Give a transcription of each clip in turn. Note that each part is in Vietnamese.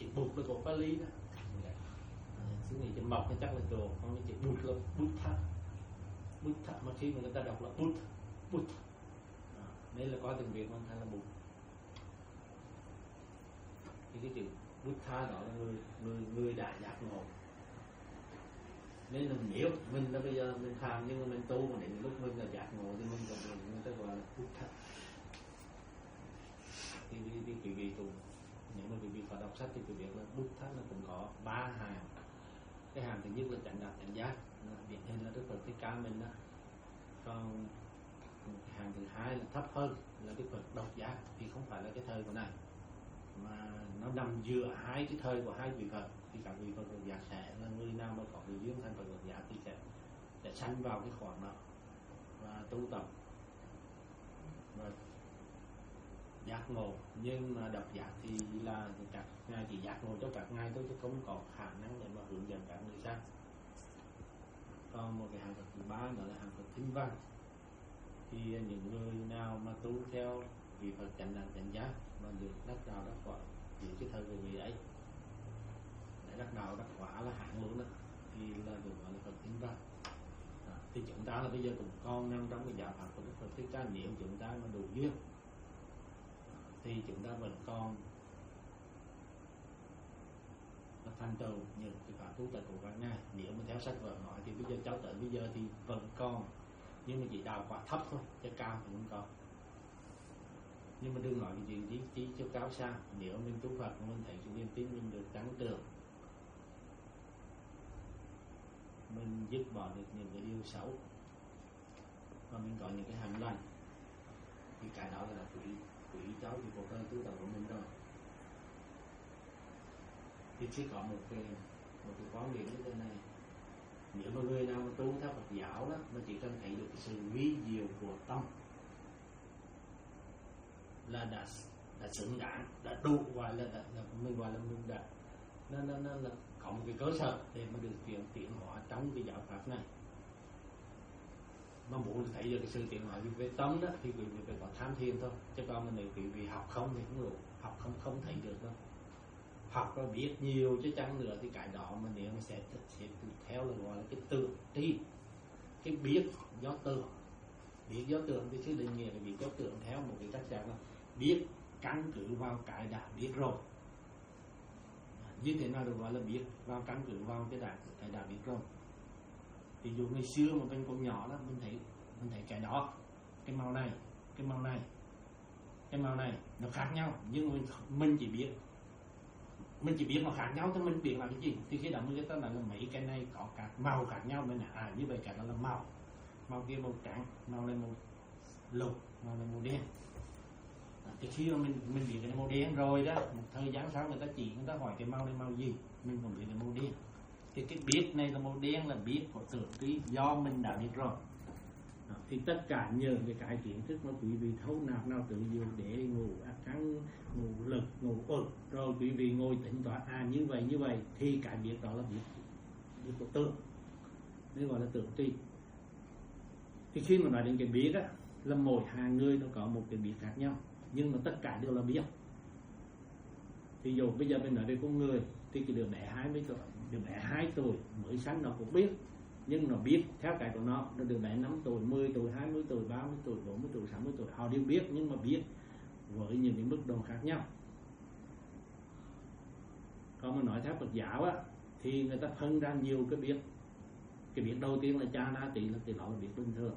Bụt là của Pali đó. Xứ này chữ mộc nó chắc là đồ, không cái chữ Bụt là Buddha mà khi mà người ta đọc là Bụt. Đây là có tiếng Việt mà thay là Bụt. Thì cái chữ Buddha đó là người đã giác ngộ. Nên là nếu mình là bây giờ mình tham nhưng mà mình tu mà đến lúc mình là giác ngộ thì mình còn người ta gọi là Buddha. Thì quý vị tu, nếu mà quý vị có đọc sách thì quý vị biết là Buddha nó cũng có 3 hàng. Cái hàng thứ nhất là chánh đẳng chánh giác, điển hình là Đức Phật Thích Ca mình đó. Còn hàng thứ hai là thấp hơn là Đức Phật độc giác, thì không phải là cái thời của này mà nó nằm giữa hai cái thời của hai vị Phật. Thì các vị Phật độc giác sẽ là người nào mà có cái duyên thành Phật độc giác thì sẽ sanh vào cái khoảng đó và tu tập và giác ngộ. Nhưng mà độc giác thì là các ngài chỉ giác ngộ cho các ngài thôi chứ không có khả năng để mà hướng dẫn các người khác. Còn một cái hàng Phật thứ ba đó là hàng Phật thinh văn. Thì những người nào mà tu theo vị Phật chánh đẳng chánh giác mà được đắc đạo đắc quả những cái thời vị ấy, để đắc đạo đắc quả là hạng luôn đó, thì là được gọi là Phật thinh văn. Thì chúng ta là bây giờ cũng còn nằm trong cái giáo pháp của Đức Phật Thích Ca. Nếu chúng ta mà đủ duyên thì chúng ta vẫn còn thành tựu những cái pháp tu tập của các ngài. Nếu mà theo sách vở nói thì bây giờ cháu tới bây giờ thì vẫn còn, nhưng mà chỉ đạo quả thấp thôi, chứ cao thì không có. Nhưng mà đừng nói cái chuyện trí cho cao xa. Nếu mình tu Phật mình thấy cái niềm tin mình được tăng trưởng, mình dứt bỏ được những cái điều xấu và mình có những cái hành lành, thì cái đó là quý cháu thì cuộc đời tu tập của mình rồi. Thì chỉ có một cái quan điểm như thế này: nếu mà người nào mà tu theo Phật giáo đó mà chỉ cần thấy được cái sự vi diệu của tâm là đã xứng đáng, đã đủ, gọi là mình gọi là mình đã nó là có một cái cơ sở để mà được tiến hóa trong cái giáo pháp này. Mà muốn thấy được cái sự tiến hóa về tâm đó thì quý vị phải có tham thiền thôi, chứ còn mà nếu quý vị học không thì không đủ, học không thấy được đâu. Học và biết nhiều chứ chăng nữa thì cái đó mà nếu mà sẽ theo là gọi là cái tưởng tri, cái biết do tưởng. Biết do tưởng thì sư định nghĩa là biết do tưởng theo một cái cách dạng là biết căn cứ vào cái đã biết rồi. Như thế nào được gọi là biết vào căn cứ vào cái đã biết rồi. Ví dụ ngày xưa mà mình còn nhỏ đó, mình thấy cái đó, cái màu này, cái màu này nó khác nhau, nhưng mình chỉ biết nó khác nhau thì mình biết là cái gì. Thì khi đó người ta nói là mấy cái này có các màu khác nhau, mình như vậy cái đó là màu kia màu trắng, màu này màu lục, màu này màu đen. Thì khi mà mình biết cái màu đen rồi đó, một thời gian sau người ta hỏi cái màu này màu gì, mình còn biết cái màu đen. Thì cái biết này là màu đen là biết của tưởng trí do mình đã biết rồi. Thì tất cả nhờ cái kiến thức mà quý vị thấu nạp nào tự diệu để ngủ ác kháng, ngủ lực, ngủ ực, rồi quý vị ngồi tính toán như vậy thì cái biết đó là biết của tưởng, nên gọi là tưởng tri. Thì khi mà nói đến cái biết á, là mỗi hàng người nó có một cái biết khác nhau, nhưng mà tất cả đều là biết. Thì dù bây giờ mình nói về con người thì cái đứa bé 20 tuổi, đứa bé 2 tuổi mới sanh nó cũng biết, nhưng nó biết theo cái của nó. Đứa bé 5 tuổi, 10 tuổi, 20 tuổi, 30 tuổi, 40 tuổi, 60 tuổi, họ đều biết, nhưng mà biết với những cái mức độ khác nhau. Còn mà nói theo Phật giáo á, thì người ta phân ra nhiều cái biết. Cái biết đầu tiên là cha na tỳ, là cái đó là biết bình thường.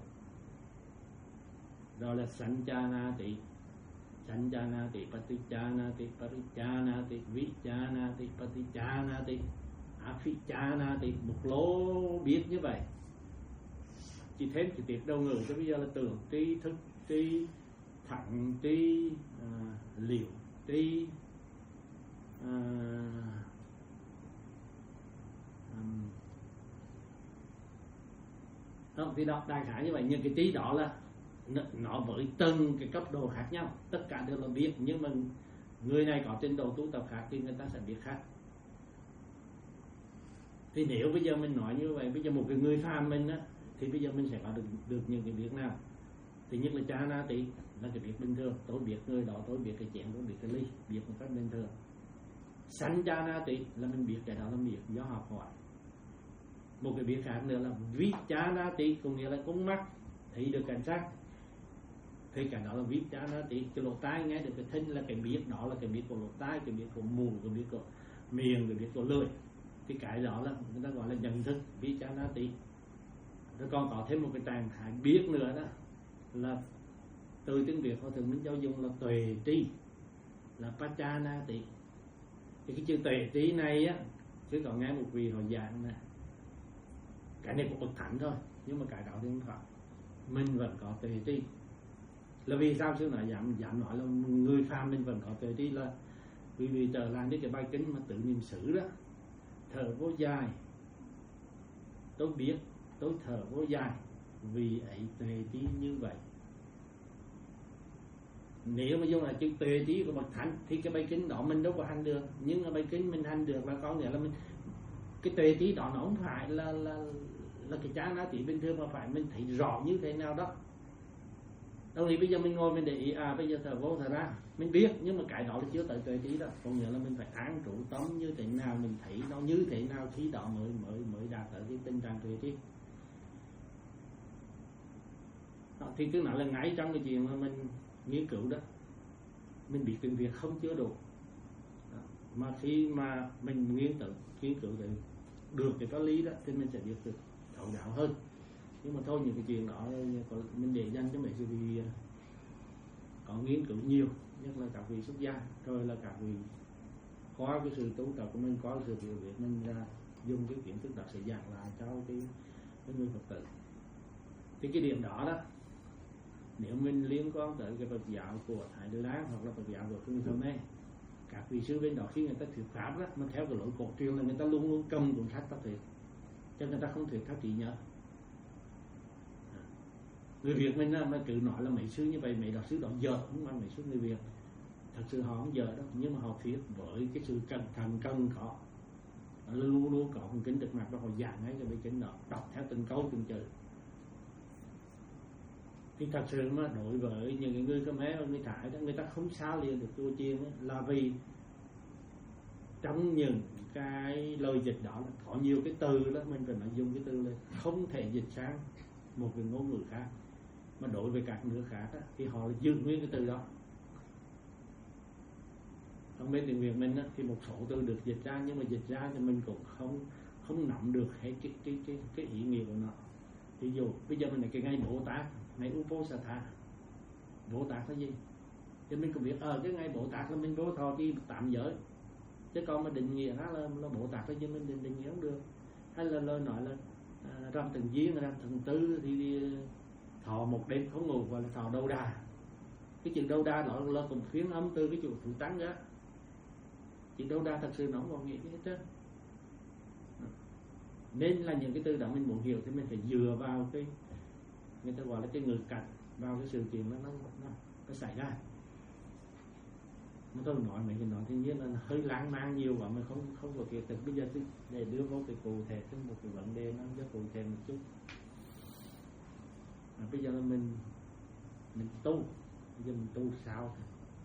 Rồi là sanh cha na tỳ, paticcanati, pariccanati, viccanati, paticcanati, aficcanati, một lô biết như vậy. Chỉ thêm chỉ tiết đầu ngữ cho bây giờ là tưởng tri, thức tri, thẳng tri, liệu tri, thì đọc đại khái như vậy. Nhưng cái trí đó là nó với từng cái cấp độ khác nhau, tất cả đều là biết, nhưng mà người này có trình độ tu tập khác thì người ta sẽ biết khác. Thì nếu bây giờ mình nói như vậy, bây giờ một cái người phàm mình á, thì bây giờ mình sẽ có được những cái biết nào? Thứ nhất là cha na tỳ là cái biết bình thường, tôi biết người đó, tôi biết cái chén, tôi biết cái ly, biết một cách bình thường. Sanchanati là mình biết cái đó là biết do học hỏi. Một cái biết khác nữa là Vichanati, có nghĩa là con mắt thấy được cảnh sát, thì cái đó là Vichanati. Cái lỗ tai nghe được cái thính là cái biết, đó là cái biết của lỗ tai, cái biết của mù, cái biết của miệng, cái biết của lưỡi. Thì cái đó là người ta gọi là nhận thức Vichanati. Rồi còn có thêm một cái trạng thái biết nữa đó là từ tiếng Việt họ thường mình giáo dùng là tuệ trí, là Pachanati. Thì cái chữ tuệ trí này á, chứ còn nghe một vị họ giảng nè, cái này cũng bậc thánh thôi, nhưng mà cái đó thì không phải. Mình vẫn có tuệ trí. Là vì sao sư nói dám nói là người phàm mình vẫn có tuệ trí, là vì trở lại đến cái bài kinh mà tự niệm xứ đó, thở vô dài, tôi biết tôi thở vô dài, vì ấy tuệ trí như vậy. Nếu mà dùng là chữ tuệ trí của bậc thánh thì cái bài kinh đó mình đâu có hành được, nhưng cái bài kinh mình hành được là có nghĩa là mình cái tuệ trí đó nó không phải là cái chán á tí bình thường, mà phải mình thấy rõ như thế nào đó. Đâu thì bây giờ mình ngồi mình để ý bây giờ thở vô thở ra mình biết, nhưng mà cái đó là chưa tới tuệ trí đó. Có nghĩa là mình phải an trụ tâm như thế nào, mình thấy nó như thế nào, khi đó mới đạt tới cái tình trạng tuệ trí. Thì cứ nói là ngay trong cái chuyện mà mình nghiên cứu đó, mình biết tiếng Việt không chưa đủ đó. Mà khi mà mình nghiên cứu được cái lý đó thì mình sẽ biết được thấu đáo hơn. Nhưng mà thôi, những cái chuyện đó mình để dành cho mấy sư vị có nghiên cứu nhiều, nhất là các vị xuất gia, rồi là các vị có cái sự tu tập của mình, có cái sự hiểu biết mình ra dùng cái kiến thức đó sẽ giảng lại cho cái người Phật tử. Thì cái điểm đó đó, nếu mình liên quan tới cái Phật giáo của Thái Đô Đán hoặc là Phật giáo của Phương Thâm Mê, các vị sư bên đó khi người ta thuyết pháp đó, mà theo cái lối cổ truyền là người ta luôn luôn cầm cuốn sách ta thuyết, cho người ta không thuyết theo trí nhớ. Người Việt mình mà cứ nói là mấy sư như vậy, mấy đạo sư đó dở, không phải mấy sư người Việt, thật sự họ không dở đâu, nhưng mà họ thuyết với cái sự cẩn thận cần có, luôn luôn có một kính được mặt đó, họ giảng ngay cái bài kinh đó, đọc theo từng câu từng chữ. Thì thật sự mà đối với những người Khmer và người Thái đó, người ta không sao liền được chùa chiền ấy, là vì trong những cái lời dịch đó là có nhiều cái từ đó mình phải nói dùng cái từ là không thể dịch sang một cái ngôn ngữ khác. Mà đối với các nước khác đó, thì họ giữ nguyên cái từ đó. Trong bên tiếng Việt mình đó, thì một số từ được dịch ra, nhưng mà dịch ra thì mình cũng không nắm được hết cái ý nghĩa của nó. Ví dụ bây giờ mình nói cái ngày Bồ Tát, ngày Uposatha, Bồ Tát là gì? Thì mình cũng biết cái ngày Bồ Tát là mình vô thọ cái tạm giới, chứ còn mà định nghĩa là Bồ Tát là gì mình định nghĩa không được. Hay là lời nói là rằm từng giếng, rằm từng tư thì thọ một đêm không ngủ, gọi là thọ đâu đà. Cái chữ đâu đa đó là cùng phiến âm từ cái chữ thủ tăng đó. Chữ đâu đa thật sự nó không có nghĩa hết trơn. Nên là những cái từ đó mình muốn hiểu thì mình phải dựa vào cái người ta gọi là cái ngữ cảnh, vào cái sự kiện nó xảy ra. Mà tôi nói mấy cái nói thì nhiên là hơi lãng mạn nhiều quá, mà không có cái thực. Bây giờ để đưa vô cái cụ thể trong một cái vấn đề nó rất cụ thể một chút. Bây giờ là mình tu, bây giờ mình tu sao?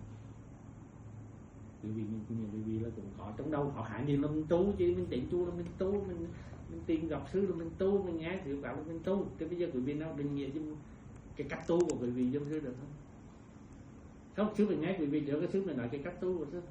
Bởi vì vì là cũng có trong đâu họ hại gì là mình tu, chứ mình định tu là mình tu, mình tìm gặp sư là mình tu, mình nghe thì bảo là mình tu. Thế bây giờ quý vị nào định nghĩa cho cái cách tu của quý vị giống sư được không? Không, sư mình nghe quý vị được cái sư mình nói cái cách tu của sư.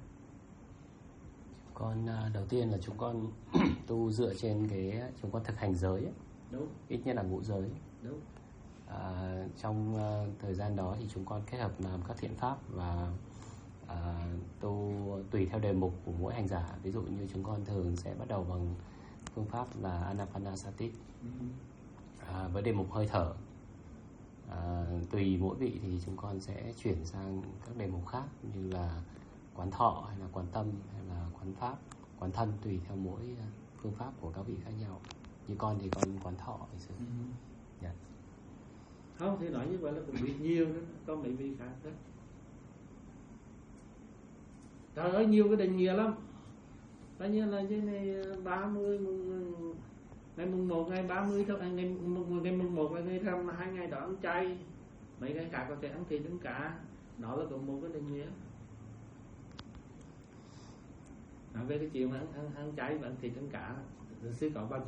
Con đầu tiên là chúng con tu dựa trên cái chúng con thực hành giới ấy. Đúng. Ít nhất là ngũ giới. Đúng. Trong thời gian đó thì chúng con kết hợp làm các thiện pháp và tu tùy theo đề mục của mỗi hành giả. Ví dụ như chúng con thường sẽ bắt đầu bằng phương pháp là Anapanasati với đề mục hơi thở. Tùy mỗi vị thì chúng con sẽ chuyển sang các đề mục khác như là quán thọ hay là quán tâm hay là quán pháp, quán thân, tùy theo mỗi phương pháp của các vị khác nhau. Như con thì con quán thọ thì sự. Yeah. Không thì nói như vậy là cũng biết nhiều đó, có mấy vị khác đó. Trời ơi nhiều cái định nghĩa lắm. Tất nhiên là cái này 30 ngày mùng 1, ngày 30 thôi, ngày mùng 1 là ngày rằm, 2 ngày đó ăn chay, mấy ngày khác có thể ăn thịt ăn cá, đó là cũng một cái định nghĩa. Nói về cái chuyện ăn chay và ăn thịt ăn cá, sư có bao